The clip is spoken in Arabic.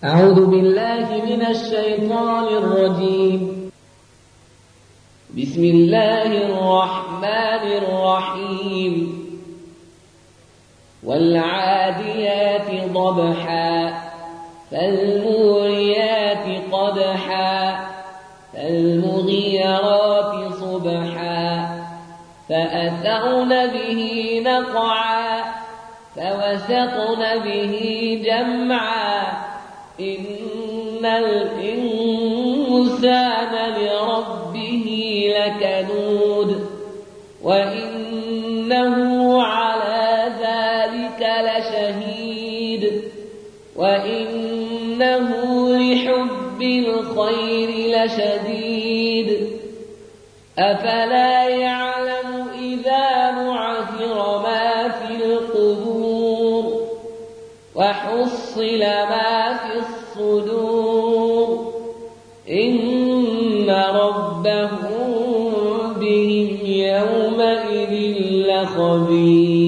أعوذ بالله من الشيطان الرجيم. بسم الله الرحمن الرحيم. والعاديات ضبحا فالموريات قدحا فالمغيرات صبحا فأثرن به نقعا فوسطن به جمعا إن الإنسان لربه لكنود وإنه على ذلك لشهيد وإنه لحب الخير لشديد أفلا يعلم إذا بعثر ما في القبور وحصل ما في الصدور إن ربهم بهم يومئذ لخبير.